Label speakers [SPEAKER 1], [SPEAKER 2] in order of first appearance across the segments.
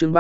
[SPEAKER 1] chương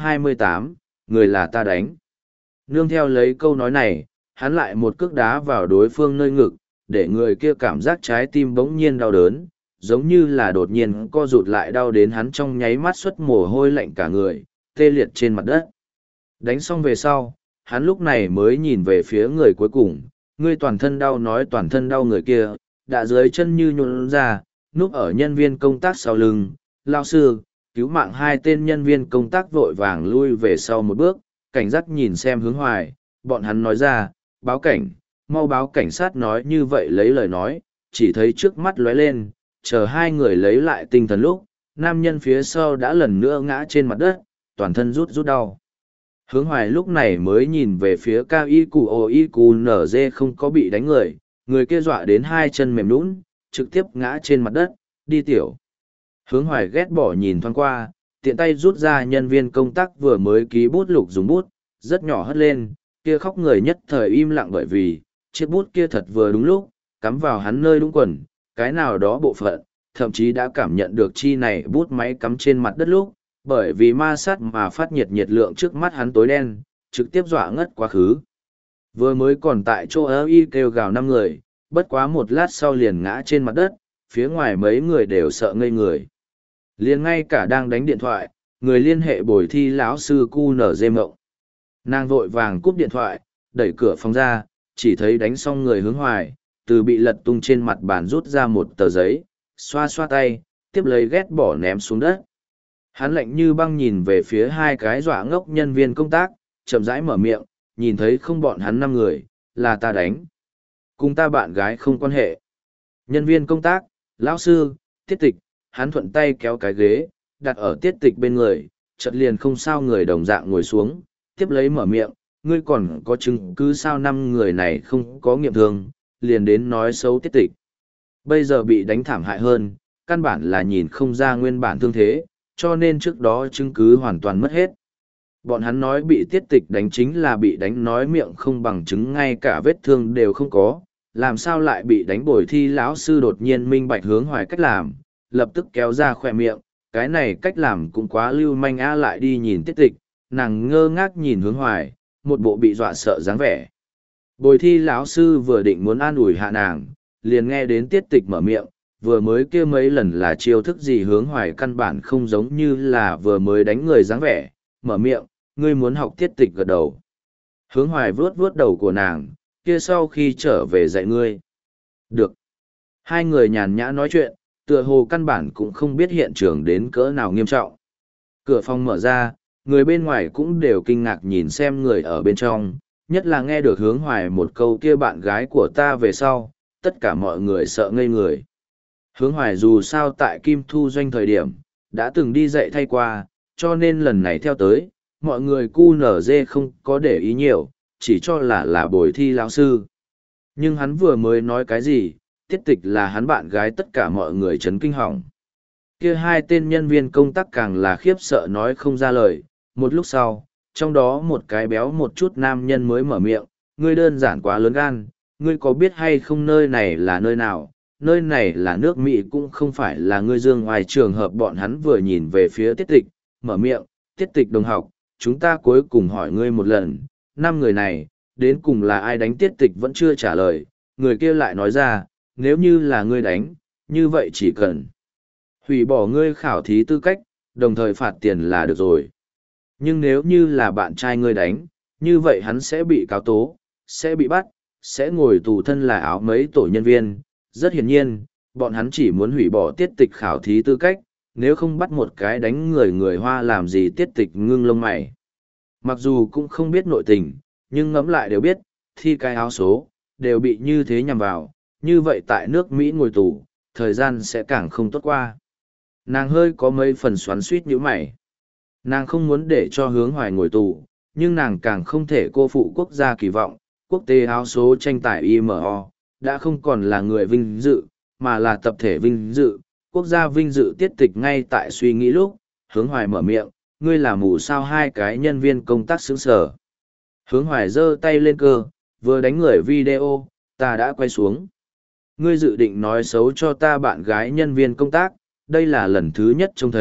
[SPEAKER 1] 328, người là ta đánh. Nương theo lấy câu nói này, hắn lại một cước đá vào đối phương nơi ngực, để người kia cảm giác trái tim bỗng nhiên đau đớn, giống như là đột nhiên co rụt lại đau đến hắn trong nháy mắt xuất mồ hôi lạnh cả người, tê liệt trên mặt đất. Đánh xong về sau, hắn lúc này mới nhìn về phía người cuối cùng, ngươi toàn thân đau nói toàn thân đau người kia, đã dưới chân như nhuộn ra, núp ở nhân viên công tác sau lưng, lao sư, cứu mạng hai tên nhân viên công tác vội vàng lui về sau một bước, cảnh giác nhìn xem Hướng Hoài, bọn hắn nói ra, báo cảnh, mau báo cảnh sát nói như vậy lấy lời nói, chỉ thấy trước mắt lóe lên, chờ hai người lấy lại tinh thần lúc, nam nhân phía sau đã lần nữa ngã trên mặt đất, toàn thân rút đau. Hướng Hoài lúc này mới nhìn về phía cao y cù ồ y cù nở dê không có bị đánh người kia dọa đến hai chân mềm nhũn, trực tiếp ngã trên mặt đất, đi tiểu. Hướng Hoài ghét bỏ nhìn thoáng qua, tiện tay rút ra nhân viên công tác vừa mới ký bút lục dùng bút, rất nhỏ hất lên, kia khóc người nhất thời im lặng bởi vì, chiếc bút kia thật vừa đúng lúc, cắm vào hắn nơi đúng quần, cái nào đó bộ phận, thậm chí đã cảm nhận được chi này bút máy cắm trên mặt đất lúc, bởi vì ma sát mà phát nhiệt lượng trước mắt hắn tối đen, trực tiếp dọa ngất quá khứ. Vừa mới còn tại chỗ ơ y kêu gào 5 người, bất quá một lát sau liền ngã trên mặt đất, phía ngoài mấy người đều sợ ngây người. Liền ngay cả đang đánh điện thoại, người liên hệ bồi thi lão sư cu nở dê mộng. Nàng vội vàng cúp điện thoại, đẩy cửa phòng ra, chỉ thấy đánh xong người Hướng Hoài, từ bị lật tung trên mặt bàn rút ra một tờ giấy, xoa xoa tay, tiếp lấy ghét bỏ ném xuống đất. Hắn lạnh như băng nhìn về phía hai cái dọa ngốc nhân viên công tác, chậm rãi mở miệng, nhìn thấy không bọn hắn 5 người, là ta đánh. Cùng ta bạn gái không quan hệ. Nhân viên công tác, lão sư, tiết tịch, hắn thuận tay kéo cái ghế, đặt ở tiết tịch bên người, chợt liền không sao người đồng dạng ngồi xuống, tiếp lấy mở miệng, ngươi còn có chứng cứ sao 5 người này không có nghiệm thương, liền đến nói xấu tiết tịch. Bây giờ bị đánh thảm hại hơn, căn bản là nhìn không ra nguyên bản thương thế, cho nên trước đó chứng cứ hoàn toàn mất hết. Bọn hắn nói bị tiết tịch đánh chính là bị đánh nói miệng không bằng chứng ngay cả vết thương đều không có, làm sao lại bị đánh bồi thi lão sư đột nhiên minh bạch Hướng Hoài cách làm, lập tức kéo ra khỏe miệng, cái này cách làm cũng quá lưu manh á lại đi nhìn tiết tịch, nàng ngơ ngác nhìn Hướng Hoài, một bộ bị dọa sợ dáng vẻ. Bồi thi lão sư vừa định muốn an ủi hạ nàng, liền nghe đến tiết tịch mở miệng, vừa mới kia mấy lần là chiêu thức gì Hướng Hoài căn bản không giống như là vừa mới đánh người dáng vẻ, mở miệng, ngươi muốn học tiết tịch gật đầu. Hướng Hoài vuốt vuốt đầu của nàng, kia sau khi trở về dạy ngươi. Được. Hai người nhàn nhã nói chuyện, tựa hồ căn bản cũng không biết hiện trường đến cỡ nào nghiêm trọng. Cửa phòng mở ra, người bên ngoài cũng đều kinh ngạc nhìn xem người ở bên trong, nhất là nghe được Hướng Hoài một câu kia bạn gái của ta về sau, tất cả mọi người sợ ngây người. Hướng Hoài dù sao tại Kim Thu Doanh thời điểm, đã từng đi dạy thay qua, cho nên lần này theo tới, mọi người cu nở dê không có để ý nhiều, chỉ cho là bồi thi lão sư. Nhưng hắn vừa mới nói cái gì, tiết tịch là hắn bạn gái tất cả mọi người chấn kinh hỏng. Kia hai tên nhân viên công tác càng là khiếp sợ nói không ra lời, một lúc sau, trong đó một cái béo một chút nam nhân mới mở miệng, ngươi đơn giản quá lớn gan, ngươi có biết hay không nơi này là nơi nào, nơi này là nước Mỹ cũng không phải là ngươi dương ngoài trường hợp bọn hắn vừa nhìn về phía tiết tịch, mở miệng, tiết tịch đồng học, chúng ta cuối cùng hỏi ngươi một lần, 5 người này, đến cùng là ai đánh tiết tịch vẫn chưa trả lời, người kia lại nói ra, nếu như là ngươi đánh, như vậy chỉ cần hủy bỏ ngươi khảo thí tư cách, đồng thời phạt tiền là được rồi. Nhưng nếu như là bạn trai ngươi đánh, như vậy hắn sẽ bị cáo tố, sẽ bị bắt, sẽ ngồi tù thân là áo mấy tổ nhân viên. Rất hiển nhiên, bọn hắn chỉ muốn hủy bỏ tiết tịch khảo thí tư cách, nếu không bắt một cái đánh người Hoa làm gì tiết tịch ngưng lông mày. Mặc dù cũng không biết nội tình, nhưng ngẫm lại đều biết, thi cái áo số, đều bị như thế nhằm vào, như vậy tại nước Mỹ ngồi tù, thời gian sẽ càng không tốt qua. Nàng hơi có mấy phần xoắn suýt như mày. Nàng không muốn để cho Hướng Hoài ngồi tù, nhưng nàng càng không thể cô phụ quốc gia kỳ vọng, quốc tế áo số tranh tài IMO, đã không còn là người vinh dự, mà là tập thể vinh dự, quốc gia vinh dự tiết tịch ngay tại suy nghĩ lúc, Hướng Hoài mở miệng, ngươi là mù sao hai cái nhân viên công tác sướng sở. Hướng Hoài giơ tay lên cơ, vừa đánh người video, ta đã quay xuống. Ngươi dự định nói xấu cho ta bạn gái nhân viên công tác, đây là lần thứ nhất trông thấy,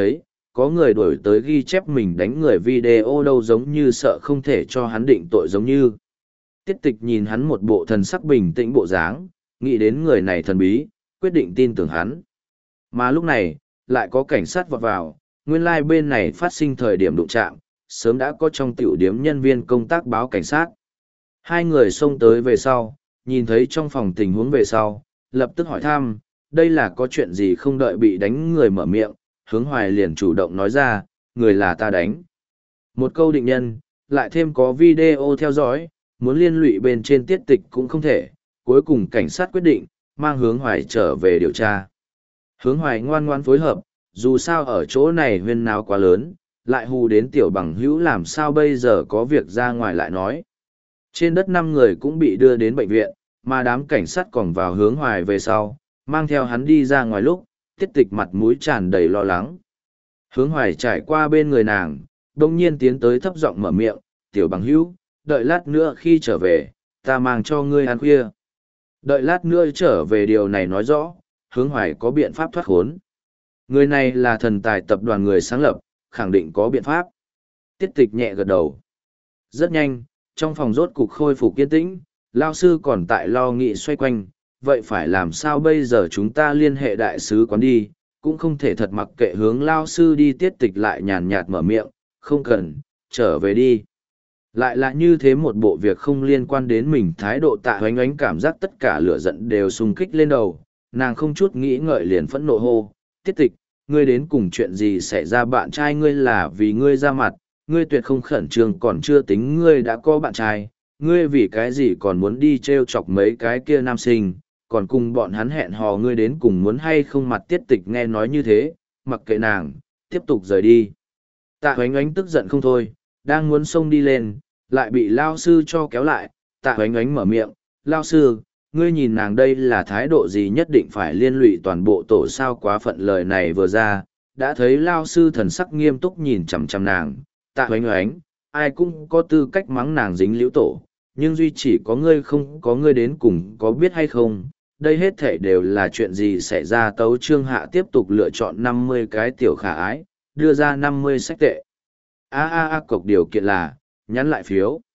[SPEAKER 1] có người đuổi tới ghi chép mình đánh người video đâu, giống như sợ không thể cho hắn định tội giống như. Tiết Tịch nhìn hắn một bộ thần sắc bình tĩnh bộ dáng, nghĩ đến người này thần bí, quyết định tin tưởng hắn. Mà lúc này, lại có cảnh sát vọt vào, nguyên lai bên này phát sinh thời điểm đụng chạm, sớm đã có trong tiểu điếm nhân viên công tác báo cảnh sát. Hai người xông tới về sau, nhìn thấy trong phòng tình huống về sau, lập tức hỏi thăm, đây là có chuyện gì, không đợi bị đánh người mở miệng, Hướng Hoài liền chủ động nói ra, người là ta đánh. Một câu định nhân, lại thêm có video theo dõi, muốn liên lụy bên trên Tiết Tịch cũng không thể, cuối cùng cảnh sát quyết định, mang Hướng Hoài trở về điều tra. Hướng Hoài ngoan ngoan phối hợp, dù sao ở chỗ này huyên náo quá lớn, lại hù đến tiểu bằng hữu, làm sao bây giờ có việc ra ngoài lại nói. Trên đất 5 người cũng bị đưa đến bệnh viện, mà đám cảnh sát còn vào Hướng Hoài về sau, mang theo hắn đi ra ngoài lúc, Tiết Tịch mặt mũi tràn đầy lo lắng. Hướng Hoài trải qua bên người nàng, đông nhiên tiến tới thấp giọng mở miệng, tiểu bằng hữu, đợi lát nữa khi trở về, ta mang cho ngươi ăn khuya. Đợi lát nữa trở về điều này nói rõ, Hướng Hoài có biện pháp thoát khốn. Người này là thần tài tập đoàn người sáng lập, khẳng định có biện pháp. Tiết Tịch nhẹ gật đầu. Rất nhanh, trong phòng rốt cục khôi phục yên tĩnh, Lao sư còn tại lo nghị xoay quanh, vậy phải làm sao bây giờ, chúng ta liên hệ đại sứ quán đi, cũng không thể thật mặc kệ hướng Lao sư đi. Tiết Tịch lại nhàn nhạt mở miệng, không cần, trở về đi. Lại là như thế một bộ việc không liên quan đến mình, thái độ Tạ Hoánh Ánh cảm giác tất cả lửa giận đều xung kích lên đầu, nàng không chút nghĩ ngợi liền phẫn nộ hô, Tiết Tịch, ngươi đến cùng chuyện gì xảy ra, bạn trai ngươi là vì ngươi ra mặt, ngươi tuyệt không khẩn trương, còn chưa tính ngươi đã có bạn trai, ngươi vì cái gì còn muốn đi trêu chọc mấy cái kia nam sinh, còn cùng bọn hắn hẹn hò, ngươi đến cùng muốn hay không mặt. Tiết Tịch nghe nói như thế, mặc kệ nàng, tiếp tục rời đi. Tạ Hoánh Ánh tức giận không thôi, đang muốn xông đi lên, lại bị Lao sư cho kéo lại. Tạ Hoánh Ánh mở miệng, Lao sư, ngươi nhìn nàng đây là thái độ gì, nhất định phải liên lụy toàn bộ tổ sao, quá phận. Lời này vừa ra, đã thấy Lao sư thần sắc nghiêm túc nhìn chằm chằm nàng. Tạ Hoánh Ánh, ai cũng có tư cách mắng nàng dính liễu tổ, nhưng duy chỉ có ngươi không có, ngươi đến cùng có biết hay không, đây hết thể đều là chuyện gì xảy ra. Tấu chương hạ tiếp tục lựa chọn 50 cái tiểu khả ái, đưa ra 50 sách tệ. Cộc điều kiện là, nhắn lại phiếu.